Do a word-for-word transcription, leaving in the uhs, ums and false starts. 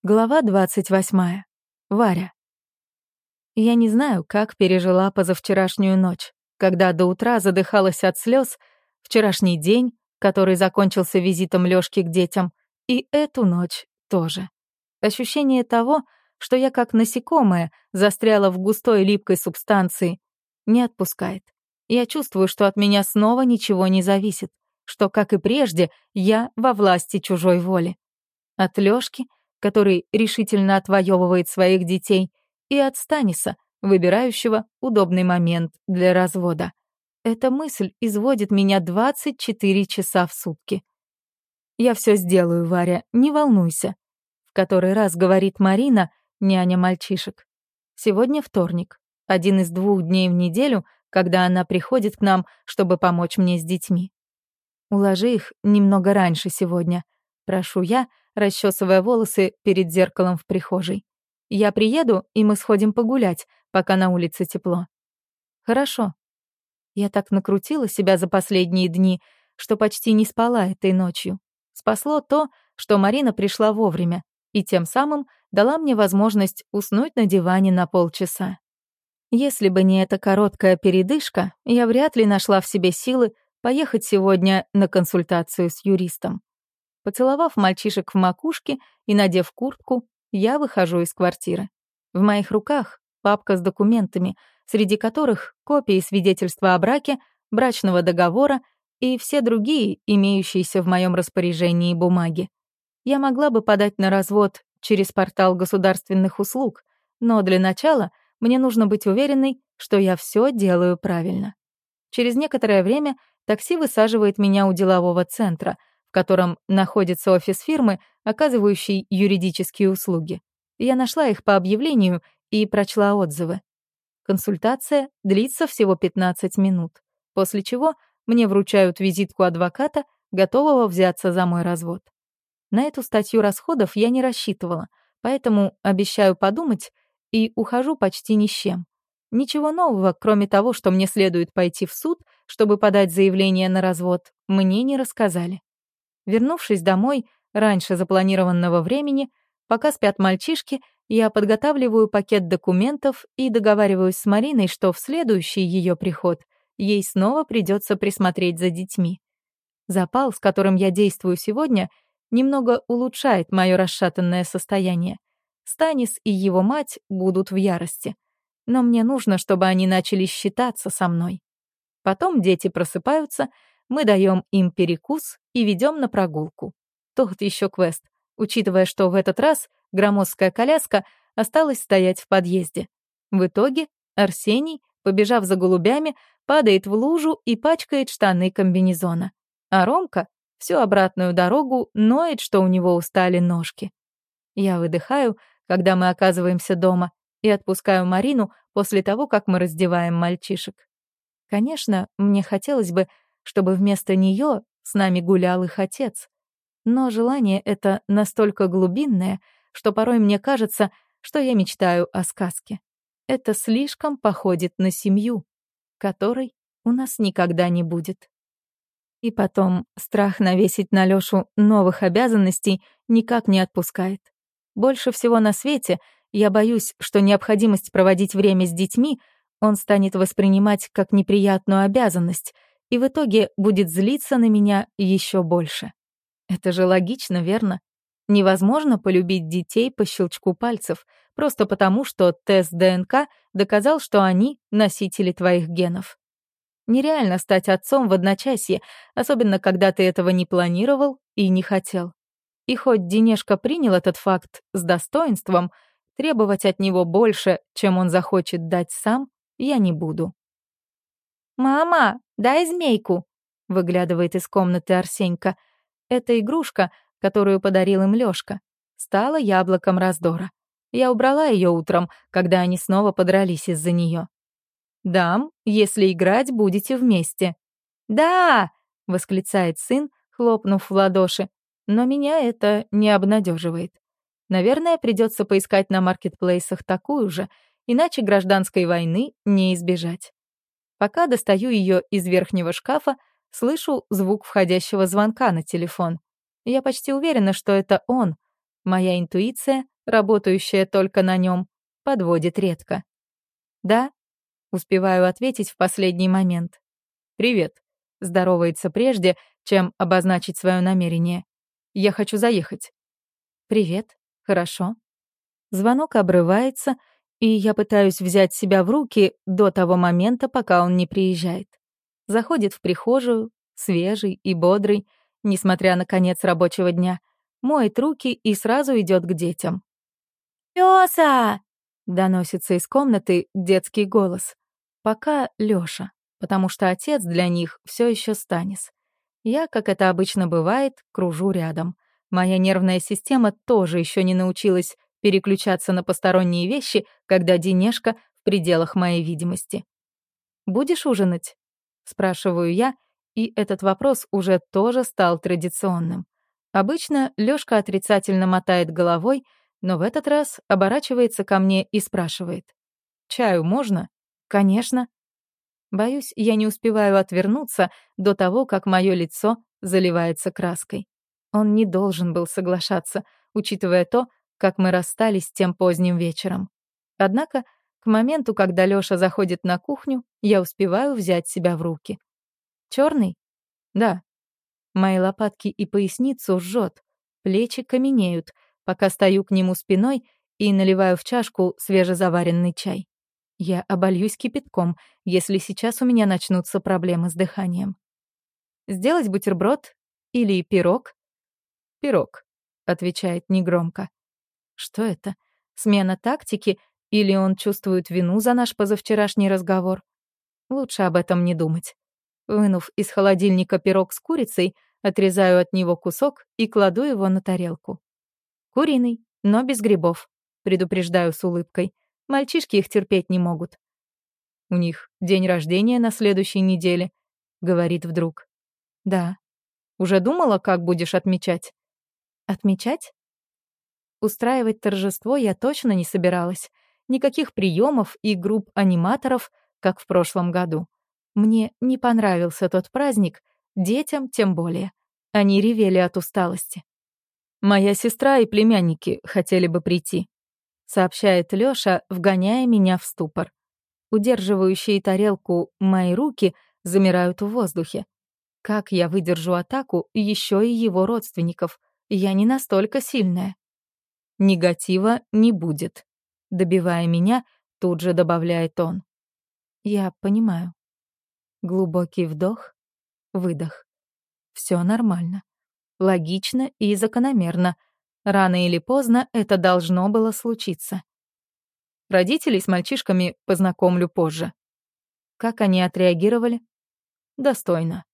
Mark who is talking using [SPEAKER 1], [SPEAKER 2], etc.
[SPEAKER 1] Глава двадцать восьмая. Варя. Я не знаю, как пережила позавчерашнюю ночь, когда до утра задыхалась от слез, вчерашний день, который закончился визитом Лёшки к детям, и эту ночь тоже. Ощущение того, что я как насекомое застряла в густой липкой субстанции, не отпускает. Я чувствую, что от меня снова ничего не зависит, что, как и прежде, я во власти чужой воли. От Лёшки, который решительно отвоевывает своих детей, и от Станиса, выбирающего удобный момент для развода. Эта мысль изводит меня двадцать четыре часа в сутки. «Я все сделаю, Варя, не волнуйся», — в который раз говорит Марина, няня мальчишек. Сегодня вторник, один из двух дней в неделю, когда она приходит к нам, чтобы помочь мне с детьми. «Уложи их немного раньше сегодня», — прошу я, расчесывая волосы перед зеркалом в прихожей. «Я приеду, и мы сходим погулять, пока на улице тепло». «Хорошо». Я так накрутила себя за последние дни, что почти не спала этой ночью. Спасло то, что Марина пришла вовремя и тем самым дала мне возможность уснуть на диване на полчаса. Если бы не эта короткая передышка, я вряд ли нашла в себе силы поехать сегодня на консультацию с юристом. Поцеловав мальчишек в макушке и надев куртку, я выхожу из квартиры. В моих руках папка с документами, среди которых копии свидетельства о браке, брачного договора и все другие, имеющиеся в моем распоряжении бумаги. Я могла бы подать на развод через портал государственных услуг, но для начала мне нужно быть уверенной, что я все делаю правильно. Через некоторое время такси высаживает меня у делового центра, в котором находится офис фирмы, оказывающей юридические услуги. Я нашла их по объявлению и прочла отзывы. Консультация длится всего пятнадцать минут, после чего мне вручают визитку адвоката, готового взяться за мой развод. На эту статью расходов я не рассчитывала, поэтому обещаю подумать и ухожу почти ни с чем. Ничего нового, кроме того, что мне следует пойти в суд, чтобы подать заявление на развод, мне не рассказали. Вернувшись домой раньше запланированного времени, пока спят мальчишки, я подготавливаю пакет документов и договариваюсь с Мариной, что в следующий ее приход ей снова придется присмотреть за детьми. Запал, с которым я действую сегодня, немного улучшает мое расшатанное состояние. Станис и его мать будут в ярости. Но мне нужно, чтобы они начали считаться со мной. Потом дети просыпаются, мы даем им перекус и ведем на прогулку. Тот еще квест, учитывая, что в этот раз громоздкая коляска осталась стоять в подъезде. В итоге Арсений, побежав за голубями, падает в лужу и пачкает штаны комбинезона. А Ромка всю обратную дорогу ноет, что у него устали ножки. Я выдыхаю, когда мы оказываемся дома, и отпускаю Марину после того, как мы раздеваем мальчишек. Конечно, мне хотелось бы, чтобы вместо нее с нами гулял их отец. Но желание это настолько глубинное, что порой мне кажется, что я мечтаю о сказке. Это слишком походит на семью, которой у нас никогда не будет. И потом страх навесить на Лёшу новых обязанностей никак не отпускает. Больше всего на свете я боюсь, что необходимость проводить время с детьми он станет воспринимать как неприятную обязанность и в итоге будет злиться на меня еще больше. Это же логично, верно? Невозможно полюбить детей по щелчку пальцев, просто потому, что тест ДНК доказал, что они носители твоих генов. Нереально стать отцом в одночасье, особенно когда ты этого не планировал и не хотел. И хоть Денешка принял этот факт с достоинством, требовать от него больше, чем он захочет дать сам, я не буду. «Мама, дай змейку!» — выглядывает из комнаты Арсенька. Это игрушка, которую подарил им Лёшка, стала яблоком раздора. Я убрала ее утром, когда они снова подрались из-за нее. «Дам, если играть будете вместе». «Да!» — восклицает сын, хлопнув в ладоши. Но меня это не обнадеживает. Наверное, придется поискать на маркетплейсах такую же, иначе гражданской войны не избежать. Пока достаю ее из верхнего шкафа, слышу звук входящего звонка на телефон. Я почти уверена, что это он. Моя интуиция работающая только на нем, подводит редко. «Да?» — успеваю ответить в последний момент. «Привет», — здоровается прежде, чем обозначить свое намерение. «Я хочу заехать». «Привет, хорошо». Звонок обрывается, и я пытаюсь взять себя в руки до того момента, пока он не приезжает. Заходит в прихожую, свежий и бодрый, несмотря на конец рабочего дня, моет руки и сразу идет к детям. «Лёса!» — доносится из комнаты детский голос. Пока Лёша, потому что отец для них все еще Станис. Я, как это обычно бывает, кружу рядом. Моя нервная система тоже еще не научилась переключаться на посторонние вещи, когда Денежка в пределах моей видимости. «Будешь ужинать?» — спрашиваю я, и этот вопрос уже тоже стал традиционным. Обычно Лёшка отрицательно мотает головой, но в этот раз оборачивается ко мне и спрашивает. «Чаю можно?» «Конечно». Боюсь, я не успеваю отвернуться до того, как мое лицо заливается краской. Он не должен был соглашаться, учитывая то, как мы расстались тем поздним вечером. Однако, к моменту, когда Лёша заходит на кухню, я успеваю взять себя в руки. Чёрный? Да. Мои лопатки и поясницу жжёт, плечи каменеют, пока стою к нему спиной и наливаю в чашку свежезаваренный чай. Я обольюсь кипятком, если сейчас у меня начнутся проблемы с дыханием. «Сделать бутерброд? Или пирог?» «Пирог», — отвечает негромко. Что это? Смена тактики? Или он чувствует вину за наш позавчерашний разговор? Лучше об этом не думать. Вынув из холодильника пирог с курицей, отрезаю от него кусок и кладу его на тарелку. Куриный, но без грибов, предупреждаю с улыбкой. Мальчишки их терпеть не могут. «У них день рождения на следующей неделе», — говорит вдруг. «Да». «Уже думала, как будешь отмечать?» «Отмечать?» Устраивать торжество я точно не собиралась. Никаких приемов и групп аниматоров, как в прошлом году. Мне не понравился тот праздник, детям тем более. Они ревели от усталости. «Моя сестра и племянники хотели бы прийти», — сообщает Лёша, вгоняя меня в ступор. Удерживающие тарелку мои руки замирают в воздухе. Как я выдержу атаку еще и его родственников? Я не настолько сильная. «Негатива не будет», — добивая меня, тут же добавляет он. Я понимаю. Глубокий вдох, выдох. Все нормально. Логично и закономерно. Рано или поздно это должно было случиться. Родителей с мальчишками познакомлю позже. Как они отреагировали? Достойно.